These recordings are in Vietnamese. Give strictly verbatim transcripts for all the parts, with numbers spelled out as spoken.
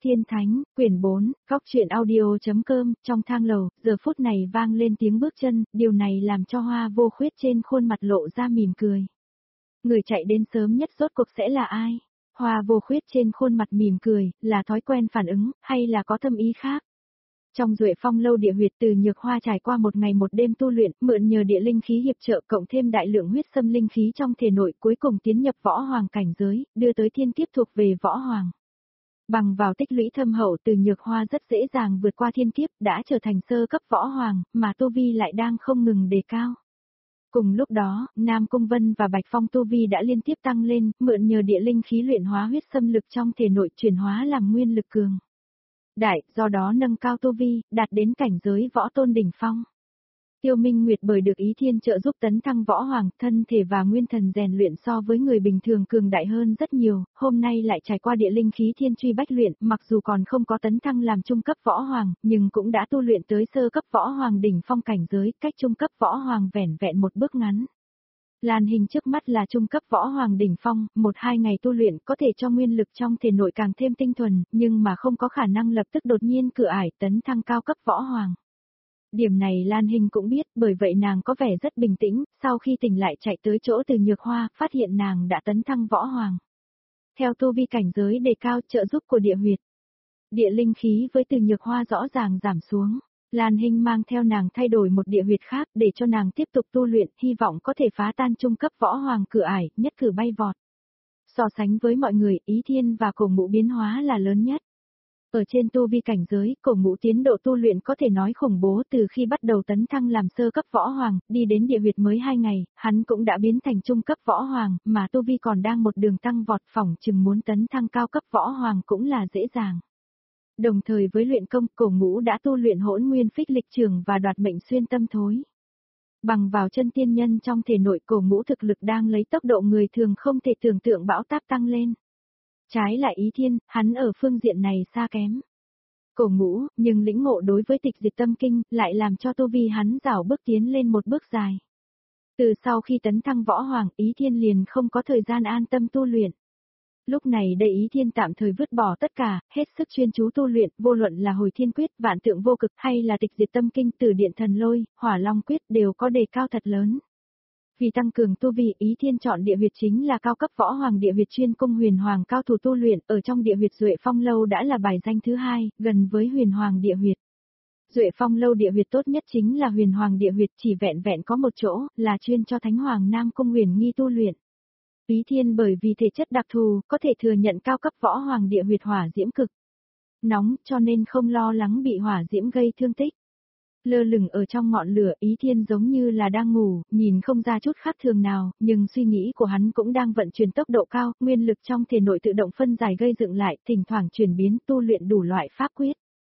Tiên Thánh, quyển bốn, góc truyện audio.com, trong thang lầu, giờ phút này vang lên tiếng bước chân, điều này làm cho Hoa Vô Khuyết trên khuôn mặt lộ ra mỉm cười. Người chạy đến sớm nhất rốt cuộc sẽ là ai? Hoa Vô Khuyết trên khuôn mặt mỉm cười, là thói quen phản ứng, hay là có thâm ý khác? Trong Duệ Phong lâu địa huyệt Từ Nhược Hoa trải qua một ngày một đêm tu luyện, mượn nhờ địa linh khí hiệp trợ cộng thêm đại lượng huyết xâm linh khí trong thể nội cuối cùng tiến nhập võ hoàng cảnh giới, đưa tới thiên kiếp thuộc về võ hoàng. Bằng vào tích lũy thâm hậu Từ Nhược Hoa rất dễ dàng vượt qua thiên kiếp đã trở thành sơ cấp võ hoàng, mà tu vi lại đang không ngừng đề cao. Cùng lúc đó, Nam Cung Vân và Bạch Phong tu vi đã liên tiếp tăng lên, mượn nhờ địa linh khí luyện hóa huyết xâm lực trong thể nội chuyển hóa làm nguyên lực cường đại, do đó nâng cao tu vi, đạt đến cảnh giới võ tôn đỉnh phong. Tiêu Minh Nguyệt bởi được Ý Thiên trợ giúp tấn thăng võ hoàng, thân thể và nguyên thần rèn luyện so với người bình thường cường đại hơn rất nhiều, hôm nay lại trải qua địa linh khí thiên truy bách luyện, mặc dù còn không có tấn thăng làm trung cấp võ hoàng, nhưng cũng đã tu luyện tới sơ cấp võ hoàng đỉnh phong cảnh giới, cách trung cấp võ hoàng vẻn vẹn một bước ngắn. Lan Hình trước mắt là trung cấp võ hoàng đỉnh phong, một hai ngày tu luyện có thể cho nguyên lực trong thể nội càng thêm tinh thuần, nhưng mà không có khả năng lập tức đột nhiên cửa ải tấn thăng cao cấp võ hoàng. Điểm này Lan Hình cũng biết, bởi vậy nàng có vẻ rất bình tĩnh, sau khi tỉnh lại chạy tới chỗ Từ Nhược Hoa, phát hiện nàng đã tấn thăng võ hoàng. Theo tu vi cảnh giới đề cao trợ giúp của địa huyệt, địa linh khí với Từ Nhược Hoa rõ ràng giảm xuống. Lan Hình mang theo nàng thay đổi một địa huyệt khác để cho nàng tiếp tục tu luyện, hy vọng có thể phá tan trung cấp võ hoàng cửa ải, nhất cử bay vọt. So sánh với mọi người, Ý Thiên và Cổ Ngũ biến hóa là lớn nhất. Ở trên tu vi cảnh giới, Cổ Ngũ tiến độ tu luyện có thể nói khủng bố từ khi bắt đầu tấn thăng làm sơ cấp võ hoàng, đi đến địa huyệt mới hai ngày, hắn cũng đã biến thành trung cấp võ hoàng, mà tu vi còn đang một đường tăng vọt phỏng chừng muốn tấn thăng cao cấp võ hoàng cũng là dễ dàng. Đồng thời với luyện công, Cổ Ngũ đã tu luyện Hỗn Nguyên Phích Lịch Trường và Đoạt Mệnh Xuyên Tâm Thối. Bằng vào chân tiên nhân trong thể nội, Cổ Ngũ thực lực đang lấy tốc độ người thường không thể tưởng tượng bão táp tăng lên. Trái lại Ý Thiên, hắn ở phương diện này xa kém. Cổ Ngũ, nhưng lĩnh ngộ đối với Tịch Diệt Tâm Kinh, lại làm cho tu vi hắn rảo bước tiến lên một bước dài. Từ sau khi tấn thăng võ hoàng, Ý Thiên liền không có thời gian an tâm tu luyện. Lúc này đây Ý Thiên tạm thời vứt bỏ tất cả, hết sức chuyên chú tu luyện, vô luận là Hồi Thiên Quyết, Vạn Tượng Vô Cực hay là Tịch Diệt Tâm Kinh, Tử Điện Thần Lôi, Hỏa Long Quyết đều có đề cao thật lớn. Vì tăng cường tu vi, Ý Thiên chọn địa huyệt chính là cao cấp võ hoàng địa huyệt chuyên cung huyền hoàng cao thủ tu luyện, ở trong địa huyệt Duệ Phong lâu đã là bài danh thứ hai, gần với huyền hoàng địa huyệt. Duệ Phong lâu địa huyệt tốt nhất chính là huyền hoàng địa huyệt, chỉ vẹn vẹn có một chỗ, là chuyên cho Thánh Hoàng Nam Cung Huyền Nghi tu luyện. Ý Thiên bởi vì thể chất đặc thù, có thể thừa nhận cao cấp võ hoàng địa huyệt hỏa diễm cực nóng, cho nên không lo lắng bị hỏa diễm gây thương tích. Lơ lửng ở trong ngọn lửa, Ý Thiên giống như là đang ngủ, nhìn không ra chút khác thường nào, nhưng suy nghĩ của hắn cũng đang vận chuyển tốc độ cao, nguyên lực trong thể nội tự động phân giải gây dựng lại, thỉnh thoảng chuyển biến tu luyện đủ loại pháp quyết.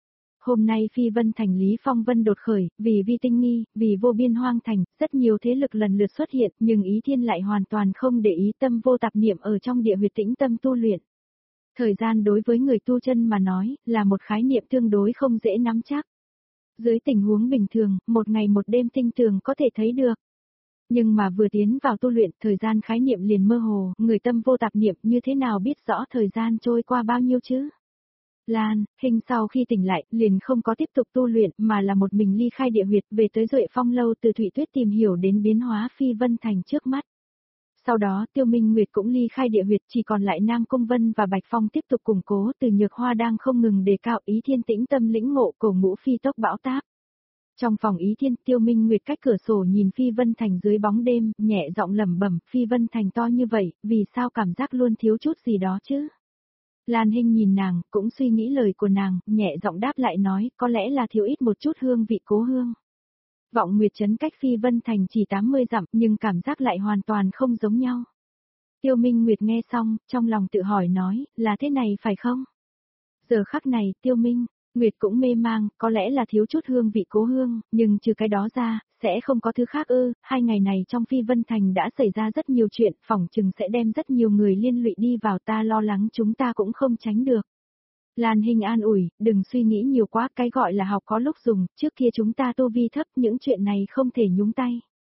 Hôm nay Phi Vân Thành Lý Phong Vân đột khởi, vì Vi Tinh Nghi, vì Vô Biên Hoang Thành, rất nhiều thế lực lần lượt xuất hiện, nhưng Ý Thiên lại hoàn toàn không để ý, tâm vô tạp niệm ở trong địa huyệt tĩnh tâm tu luyện. Thời gian đối với người tu chân mà nói, là một khái niệm tương đối không dễ nắm chắc. Dưới tình huống bình thường, một ngày một đêm tinh tường có thể thấy được. Nhưng mà vừa tiến vào tu luyện, thời gian khái niệm liền mơ hồ, người tâm vô tạp niệm như thế nào biết rõ thời gian trôi qua bao nhiêu chứ? Lan Hình sau khi tỉnh lại, liền không có tiếp tục tu luyện, mà là một mình ly khai địa huyệt, về tới Duệ Phong lâu từ Thụy Tuyết tìm hiểu đến biến hóa Phi Vân Thành trước mắt. Sau đó Tiêu Minh Nguyệt cũng ly khai địa huyệt, chỉ còn lại Nam Cung Vân và Bạch Phong tiếp tục củng cố, Từ Nhược Hoa đang không ngừng đề cao, Ý Thiên tĩnh tâm lĩnh ngộ, Cổ Ngũ phi tốc bão táp. Trong phòng Ý Thiên, Tiêu Minh Nguyệt cách cửa sổ nhìn Phi Vân Thành dưới bóng đêm, nhẹ giọng lẩm bẩm, Phi Vân Thành to như vậy, vì sao cảm giác luôn thiếu chút gì đó chứ? Lan Hình nhìn nàng, cũng suy nghĩ lời của nàng, nhẹ giọng đáp lại nói, có lẽ là thiếu ít một chút hương vị cố hương. Vọng Nguyệt trấn cách Phi Vân Thành chỉ tám mươi dặm, nhưng cảm giác lại hoàn toàn không giống nhau. Tiêu Minh Nguyệt nghe xong, trong lòng tự hỏi nói, là thế này phải không? Giờ khắc này, Tiêu Minh Nguyệt cũng mê mang, có lẽ là thiếu chút hương vị cố hương, nhưng trừ cái đó ra, sẽ không có thứ khác ư? Hai ngày này trong Phi Vân Thành đã xảy ra rất nhiều chuyện, phỏng chừng sẽ đem rất nhiều người liên lụy đi vào, ta lo lắng chúng ta cũng không tránh được. Lan Hình an ủi, đừng suy nghĩ nhiều quá, cái gọi là học có lúc dùng, trước kia chúng ta tu vi thấp, những chuyện này không thể nhúng tay.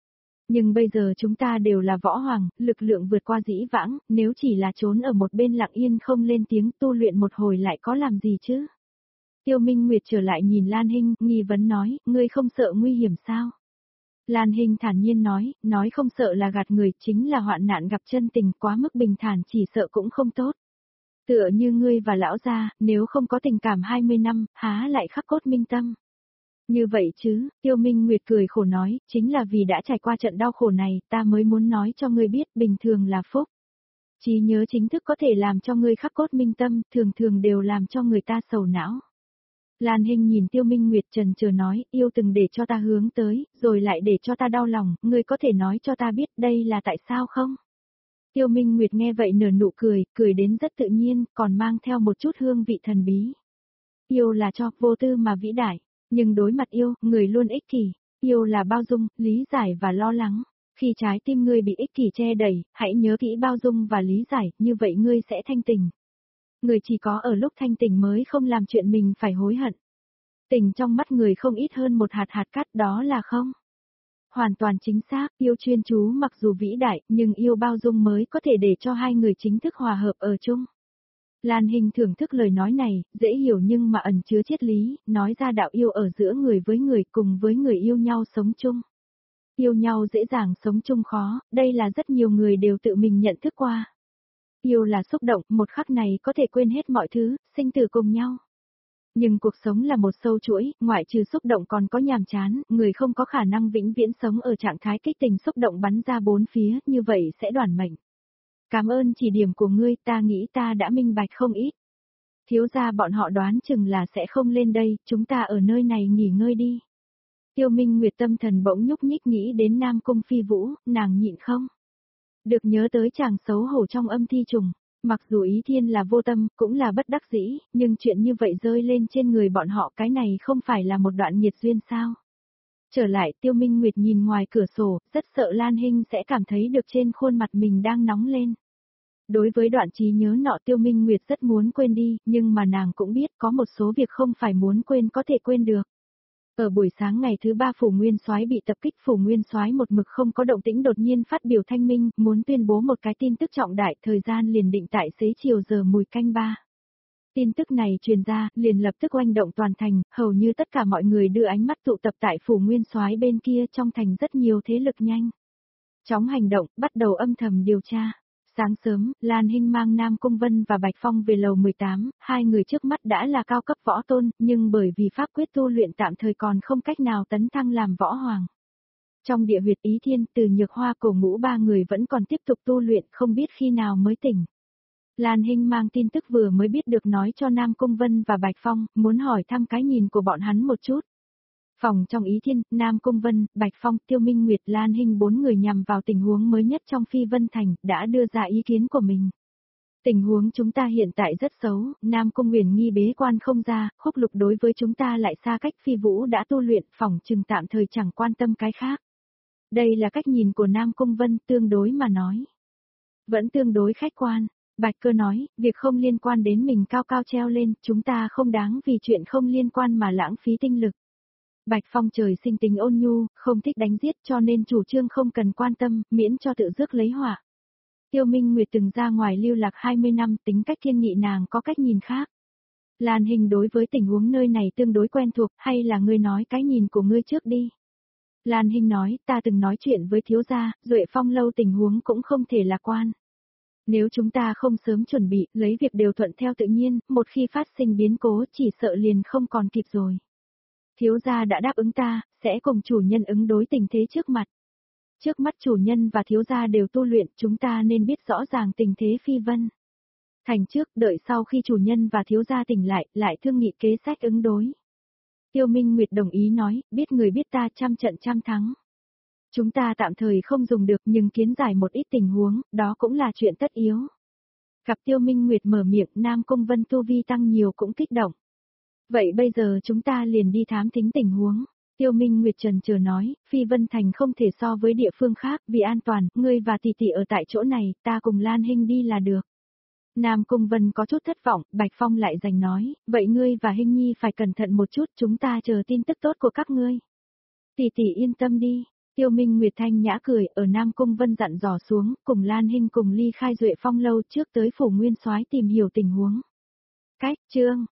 Nhưng bây giờ chúng ta đều là võ hoàng, lực lượng vượt qua dĩ vãng, nếu chỉ là trốn ở một bên lặng yên không lên tiếng tu luyện một hồi lại có làm gì chứ? Tiêu Minh Nguyệt trở lại nhìn Lan Hinh, nghi vấn nói, ngươi không sợ nguy hiểm sao? Lan Hinh thản nhiên nói, nói không sợ là gạt người, chính là hoạn nạn gặp chân tình, quá mức bình thản chỉ sợ cũng không tốt. Tựa như ngươi và lão gia, nếu không có tình cảm hai mươi năm, há lại khắc cốt minh tâm. Như vậy chứ, Tiêu Minh Nguyệt cười khổ nói, chính là vì đã trải qua trận đau khổ này, ta mới muốn nói cho ngươi biết, bình thường là phúc. Trí nhớ chính thức có thể làm cho ngươi khắc cốt minh tâm, thường thường đều làm cho người ta sầu não. Lan Hinh nhìn Tiêu Minh Nguyệt trần chờ nói, yêu từng để cho ta hướng tới, rồi lại để cho ta đau lòng, ngươi có thể nói cho ta biết đây là tại sao không? Tiêu Minh Nguyệt nghe vậy nở nụ cười, cười đến rất tự nhiên, còn mang theo một chút hương vị thần bí. Yêu là cho, vô tư mà vĩ đại, nhưng đối mặt yêu, người luôn ích kỷ, yêu là bao dung, lý giải và lo lắng. Khi trái tim ngươi bị ích kỷ che đẩy, hãy nhớ kỹ bao dung và lý giải, như vậy ngươi sẽ thanh tỉnh. Người chỉ có ở lúc thanh tỉnh mới không làm chuyện mình phải hối hận. Tình trong mắt người không ít hơn một hạt hạt cát, đó là không. Hoàn toàn chính xác, yêu chuyên chú mặc dù vĩ đại, nhưng yêu bao dung mới có thể để cho hai người chính thức hòa hợp ở chung. Lan Hinh thưởng thức lời nói này, dễ hiểu nhưng mà ẩn chứa triết lý, nói ra đạo yêu ở giữa người với người cùng với người yêu nhau sống chung. Yêu nhau dễ dàng sống chung khó, đây là rất nhiều người đều tự mình nhận thức qua. Yêu là xúc động, một khắc này có thể quên hết mọi thứ, sinh tử cùng nhau. Nhưng cuộc sống là một sâu chuỗi, ngoại trừ xúc động còn có nhàm chán, người không có khả năng vĩnh viễn sống ở trạng thái kích tình xúc động bắn ra bốn phía, như vậy sẽ đoản mệnh. Cảm ơn chỉ điểm của ngươi, ta nghĩ ta đã minh bạch không ít. Thiếu gia bọn họ đoán chừng là sẽ không lên đây, chúng ta ở nơi này nghỉ ngơi đi. Tiêu Minh Nguyệt tâm thần bỗng nhúc nhích nghĩ đến Nam Cung Phi Vũ, nàng nhịn không? Được nhớ tới chàng xấu hổ trong âm thi trùng, mặc dù Ý Thiên là vô tâm, cũng là bất đắc dĩ, nhưng chuyện như vậy rơi lên trên người bọn họ cái này không phải là một đoạn nhiệt duyên sao? Trở lại Tiêu Minh Nguyệt nhìn ngoài cửa sổ, rất sợ Lan Hinh sẽ cảm thấy được trên khuôn mặt mình đang nóng lên. Đối với đoạn trí nhớ nọ Tiêu Minh Nguyệt rất muốn quên đi, nhưng mà nàng cũng biết có một số việc không phải muốn quên có thể quên được. Ở buổi sáng ngày thứ ba Phủ Nguyên Soái bị tập kích, Phủ Nguyên Soái một mực không có động tĩnh đột nhiên phát biểu thanh minh, muốn tuyên bố một cái tin tức trọng đại, thời gian liền định tại xế chiều giờ mùi canh ba. Tin tức này truyền ra, liền lập tức oanh động toàn thành, hầu như tất cả mọi người đưa ánh mắt tụ tập tại Phủ Nguyên Soái bên kia, trong thành rất nhiều thế lực nhanh chóng hành động, bắt đầu âm thầm điều tra. Sáng sớm, Lan Hinh mang Nam Cung Vân và Bạch Phong về lầu mười tám, hai người trước mắt đã là cao cấp võ tôn, nhưng bởi vì pháp quyết tu luyện tạm thời còn không cách nào tấn thăng làm võ hoàng. Trong địa huyệt Ý Thiên, Từ Nhược Hoa, Cổ Ngũ ba người vẫn còn tiếp tục tu luyện, không biết khi nào mới tỉnh. Lan Hinh mang tin tức vừa mới biết được nói cho Nam Cung Vân và Bạch Phong, muốn hỏi thăm cái nhìn của bọn hắn một chút. Phòng trong Ý Thiên, Nam Cung Vân, Bạch Phong, Tiêu Minh Nguyệt, Lan Hinh bốn người nhằm vào tình huống mới nhất trong Phi Vân Thành, đã đưa ra ý kiến của mình. Tình huống chúng ta hiện tại rất xấu, Nam Cung Huyền nghi bế quan không ra, Khúc Lục đối với chúng ta lại xa cách, Phi Vũ đã tu luyện, phòng trừng tạm thời chẳng quan tâm cái khác. Đây là cách nhìn của Nam Cung Vân, tương đối mà nói. Vẫn tương đối khách quan. Bạch Cơ nói, việc không liên quan đến mình cao cao treo lên, chúng ta không đáng vì chuyện không liên quan mà lãng phí tinh lực. Bạch Phong trời sinh tính ôn nhu, không thích đánh giết cho nên chủ trương không cần quan tâm, miễn cho tự rước lấy họa. Tiêu Minh Nguyệt từng ra ngoài lưu lạc hai mươi năm, tính cách kiên nghị nàng có cách nhìn khác. Lan Hinh đối với tình huống nơi này tương đối quen thuộc, hay là ngươi nói cái nhìn của ngươi trước đi. Lan Hinh nói, ta từng nói chuyện với thiếu gia, Duệ Phong lâu tình huống cũng không thể lạc quan. Nếu chúng ta không sớm chuẩn bị, lấy việc đều thuận theo tự nhiên, một khi phát sinh biến cố chỉ sợ liền không còn kịp rồi. Thiếu gia đã đáp ứng ta, sẽ cùng chủ nhân ứng đối tình thế trước mặt. Trước mắt chủ nhân và thiếu gia đều tu luyện, chúng ta nên biết rõ ràng tình thế Phi Vân Thành trước, đợi sau khi chủ nhân và thiếu gia tỉnh lại, lại thương nghị kế sách ứng đối. Tiêu Minh Nguyệt đồng ý nói, biết người biết ta trăm trận trăm thắng. Chúng ta tạm thời không dùng được nhưng kiến giải một ít tình huống, đó cũng là chuyện tất yếu. Gặp Tiêu Minh Nguyệt mở miệng, Nam Cung Vân tu vi tăng nhiều cũng kích động. Vậy bây giờ chúng ta liền đi thám thính tình huống. Tiêu Minh Nguyệt trần chờ nói, Phi Vân Thành không thể so với địa phương khác, vì an toàn, ngươi và tỷ tỷ ở tại chỗ này, ta cùng Lan Hinh đi là được. Nam Cung Vân có chút thất vọng, Bạch Phong lại giành nói, vậy ngươi và Hinh Nhi phải cẩn thận một chút, chúng ta chờ tin tức tốt của các ngươi. Tỷ tỷ yên tâm đi. Tiêu Minh Nguyệt thanh nhã cười, ở Nam Cung Vân dặn dò xuống, cùng Lan Hinh cùng ly khai Duệ Phong lâu trước tới phủ Nguyên Soái tìm hiểu tình huống. Cách, chương